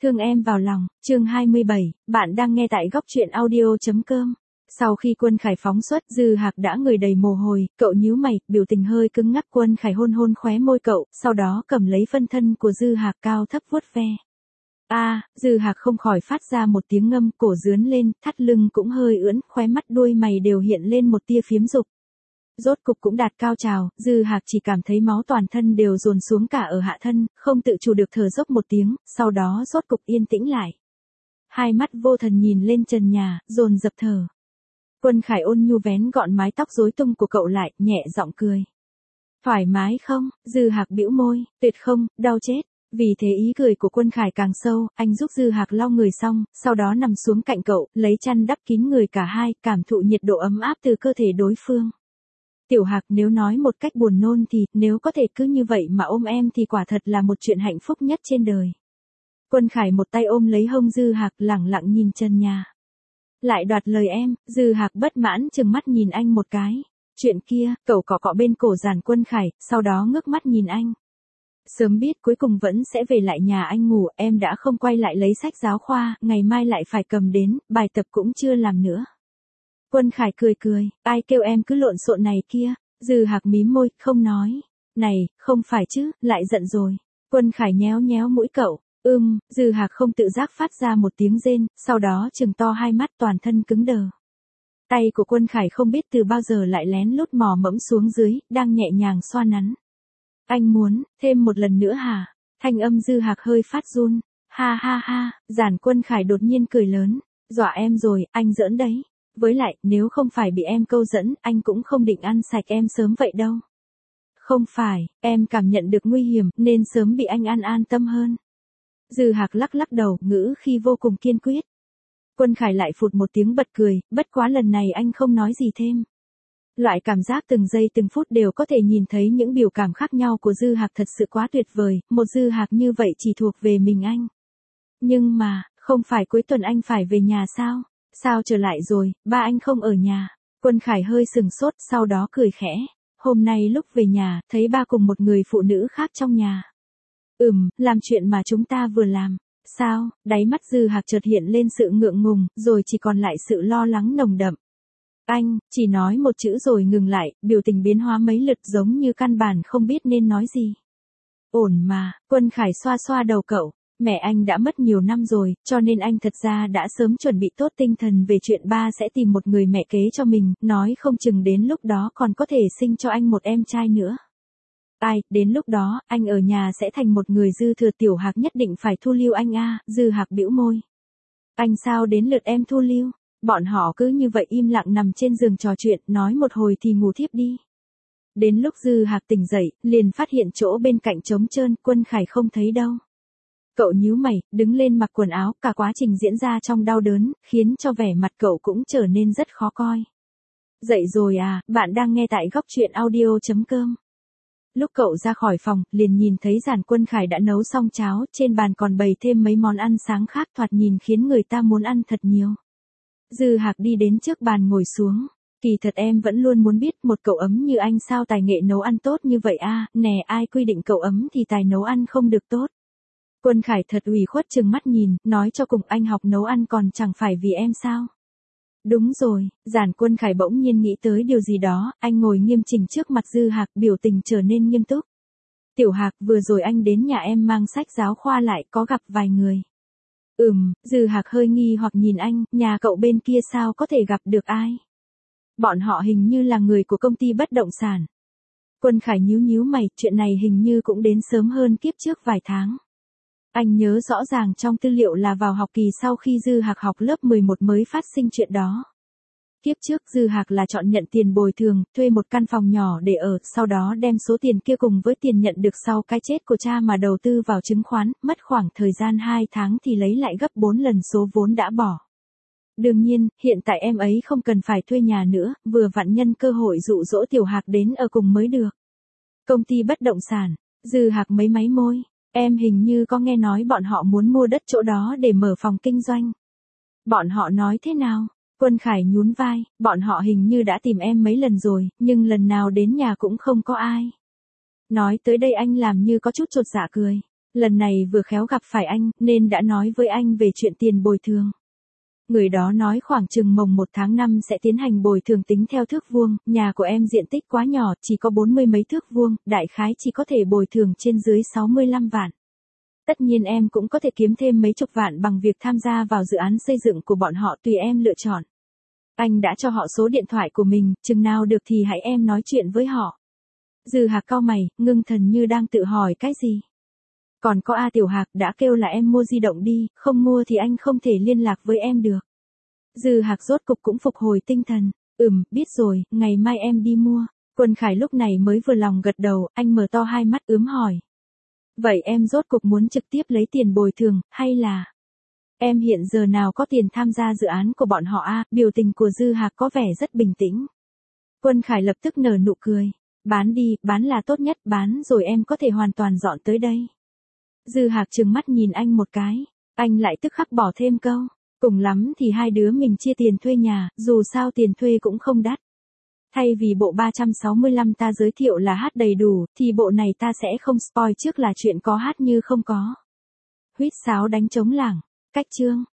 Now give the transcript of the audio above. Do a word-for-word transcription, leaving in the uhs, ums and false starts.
Thương em vào lòng, chương hai mươi bảy, bạn đang nghe tại góc truyện audio.com. Sau khi Quân Khải phóng xuất, Dư Hạc đã người đầy mồ hôi, cậu nhíu mày, biểu tình hơi cứng ngắc. Quân Khải hôn hôn khóe môi cậu, sau đó cầm lấy phân thân của Dư Hạc cao thấp vuốt ve. A, à, Dư Hạc không khỏi phát ra một tiếng ngâm, cổ rướn lên, thắt lưng cũng hơi ưỡn, khóe mắt đuôi mày đều hiện lên một tia phiếm dục. Rốt cục cũng đạt cao trào, Dư Hạc chỉ cảm thấy máu toàn thân đều dồn xuống cả ở hạ thân, không tự chủ được thở dốc một tiếng, sau đó rốt cục yên tĩnh lại. Hai mắt vô thần nhìn lên trần nhà, dồn dập thở. Quân Khải ôn nhu vén gọn mái tóc rối tung của cậu lại, nhẹ giọng cười. Thoải mái không? Dư Hạc bĩu môi, tuyệt không, đau chết. Vì thế ý cười của Quân Khải càng sâu, anh giúp Dư Hạc lau người xong, sau đó nằm xuống cạnh cậu, lấy chăn đắp kín người cả hai, cảm thụ nhiệt độ ấm áp từ cơ thể đối phương. Tiểu Hạc, nếu nói một cách buồn nôn thì, nếu có thể cứ như vậy mà ôm em thì quả thật là một chuyện hạnh phúc nhất trên đời. Quân Khải một tay ôm lấy hông Dư Hạc, lẳng lặng nhìn trần nhà. Lại đoạt lời em. Dư Hạc bất mãn chừng mắt nhìn anh một cái. Chuyện kia, cậu cọ cọ bên cổ giàn Quân Khải, sau đó ngước mắt nhìn anh. Sớm biết cuối cùng vẫn sẽ về lại nhà anh ngủ, em đã không quay lại lấy sách giáo khoa, ngày mai lại phải cầm đến, bài tập cũng chưa làm nữa. Quân Khải cười cười, ai kêu em cứ lộn xộn này kia. Dư Hạc mím môi, không nói. Này, không phải chứ, lại giận rồi. Quân Khải nhéo nhéo mũi cậu. Ưm, Dư Hạc không tự giác phát ra một tiếng rên, sau đó trừng to hai mắt, toàn thân cứng đờ. Tay của Quân Khải không biết từ bao giờ lại lén lút mò mẫm xuống dưới, đang nhẹ nhàng xoa nắn. Anh muốn, thêm một lần nữa hả? Thanh âm Dư Hạc hơi phát run. Ha ha ha, giản Quân Khải đột nhiên cười lớn. Dọa em rồi, anh giỡn đấy. Với lại, nếu không phải bị em câu dẫn, anh cũng không định ăn sạch em sớm vậy đâu. Không phải, em cảm nhận được nguy hiểm, nên sớm bị anh ăn an tâm hơn. Dư Hạc lắc lắc đầu, ngữ khi vô cùng kiên quyết. Quân Khải lại phụt một tiếng bật cười, bất quá lần này anh không nói gì thêm. Loại cảm giác từng giây từng phút đều có thể nhìn thấy những biểu cảm khác nhau của Dư Hạc thật sự quá tuyệt vời, một Dư Hạc như vậy chỉ thuộc về mình anh. Nhưng mà, không phải cuối tuần anh phải về nhà sao? Sao trở lại rồi, ba anh không ở nhà. Quân Khải hơi sừng sốt, sau đó cười khẽ. Hôm nay lúc về nhà, thấy ba cùng một người phụ nữ khác trong nhà. Ừm, làm chuyện mà chúng ta vừa làm. Sao? Đáy mắt Dư Hạc chợt hiện lên sự ngượng ngùng, rồi chỉ còn lại sự lo lắng nồng đậm. Anh, chỉ nói một chữ rồi ngừng lại, biểu tình biến hóa mấy lượt giống như căn bản không biết nên nói gì. Ổn mà, Quân Khải xoa xoa đầu cậu. Mẹ anh đã mất nhiều năm rồi, cho nên anh thật ra đã sớm chuẩn bị tốt tinh thần về chuyện ba sẽ tìm một người mẹ kế cho mình, nói không chừng đến lúc đó còn có thể sinh cho anh một em trai nữa. Ai, đến lúc đó, anh ở nhà sẽ thành một người dư thừa. Tiểu Hạc nhất định phải thu lưu anh a. Dư Hạc bĩu môi. Anh sao đến lượt em thu lưu? Bọn họ cứ như vậy im lặng nằm trên giường trò chuyện, nói một hồi thì ngủ thiếp đi. Đến lúc Dư Hạc tỉnh dậy, liền phát hiện chỗ bên cạnh trống trơn, Quân Khải không thấy đâu. Cậu nhíu mày, đứng lên mặc quần áo, cả quá trình diễn ra trong đau đớn, khiến cho vẻ mặt cậu cũng trở nên rất khó coi. Dậy rồi à, bạn đang nghe tại góc truyện audio.com. Lúc cậu ra khỏi phòng, liền nhìn thấy giản Quân Khải đã nấu xong cháo, trên bàn còn bày thêm mấy món ăn sáng khác thoạt nhìn khiến người ta muốn ăn thật nhiều. Dư Hạc đi đến trước bàn ngồi xuống. Kỳ thật em vẫn luôn muốn biết một cậu ấm như anh sao tài nghệ nấu ăn tốt như vậy a. Nè, ai quy định cậu ấm thì tài nấu ăn không được tốt. Quân Khải thật ủy khuất chừng mắt nhìn, nói cho cùng anh học nấu ăn còn chẳng phải vì em sao. Đúng rồi, giản Quân Khải bỗng nhiên nghĩ tới điều gì đó, anh ngồi nghiêm chỉnh trước mặt Dư Hạc, biểu tình trở nên nghiêm túc. Tiểu Hạc, vừa rồi anh đến nhà em mang sách giáo khoa lại, có gặp vài người. Ừm, Dư Hạc hơi nghi hoặc nhìn anh, nhà cậu bên kia sao có thể gặp được ai? Bọn họ hình như là người của công ty bất động sản. Quân Khải nhíu nhíu mày, chuyện này hình như cũng đến sớm hơn kiếp trước vài tháng. Anh nhớ rõ ràng trong tư liệu là vào học kỳ sau khi Dư Hạc học lớp mười một mới phát sinh chuyện đó. Kiếp trước Dư Hạc là chọn nhận tiền bồi thường, thuê một căn phòng nhỏ để ở, sau đó đem số tiền kia cùng với tiền nhận được sau cái chết của cha mà đầu tư vào chứng khoán, mất khoảng thời gian hai tháng thì lấy lại gấp bốn lần số vốn đã bỏ. Đương nhiên, hiện tại em ấy không cần phải thuê nhà nữa, vừa vặn nhân cơ hội dụ dỗ Tiểu Hạc đến ở cùng mới được. Công ty bất động sản. Dư Hạc mấy máy môi. Em hình như có nghe nói bọn họ muốn mua đất chỗ đó để mở phòng kinh doanh. Bọn họ nói thế nào? Quân Khải nhún vai, bọn họ hình như đã tìm em mấy lần rồi, nhưng lần nào đến nhà cũng không có ai. Nói tới đây anh làm như có chút chột dạ cười. Lần này vừa khéo gặp phải anh, nên đã nói với anh về chuyện tiền bồi thường. Người đó nói khoảng chừng mồng một tháng năm sẽ tiến hành bồi thường tính theo thước vuông, nhà của em diện tích quá nhỏ, chỉ có bốn mươi mấy thước vuông, đại khái chỉ có thể bồi thường trên dưới sáu mươi lăm vạn. Tất nhiên em cũng có thể kiếm thêm mấy chục vạn bằng việc tham gia vào dự án xây dựng của bọn họ, tùy em lựa chọn. Anh đã cho họ số điện thoại của mình, chừng nào được thì hãy em nói chuyện với họ. Dư Hạc cau mày, ngưng thần như đang tự hỏi cái gì. Còn có A Tiểu Hạc đã kêu là em mua di động đi, không mua thì anh không thể liên lạc với em được. Dư Hạc rốt cục cũng phục hồi tinh thần. Ừm, biết rồi, ngày mai em đi mua. Quân Khải lúc này mới vừa lòng gật đầu, anh mở to hai mắt ướm hỏi. Vậy em rốt cục muốn trực tiếp lấy tiền bồi thường, hay là... Em hiện giờ nào có tiền tham gia dự án của bọn họ a? Biểu tình của Dư Hạc có vẻ rất bình tĩnh. Quân Khải lập tức nở nụ cười. Bán đi, bán là tốt nhất, bán rồi em có thể hoàn toàn dọn tới đây. Dư Hạc trừng mắt nhìn anh một cái. Anh lại tức khắc bỏ thêm câu. Cùng lắm thì hai đứa mình chia tiền thuê nhà, dù sao tiền thuê cũng không đắt. Thay vì bộ ba trăm sáu mươi lăm ta giới thiệu là hát đầy đủ, thì bộ này ta sẽ không spoil trước là chuyện có hát như không có. Huýt sáo đánh trống lảng. Cách chương.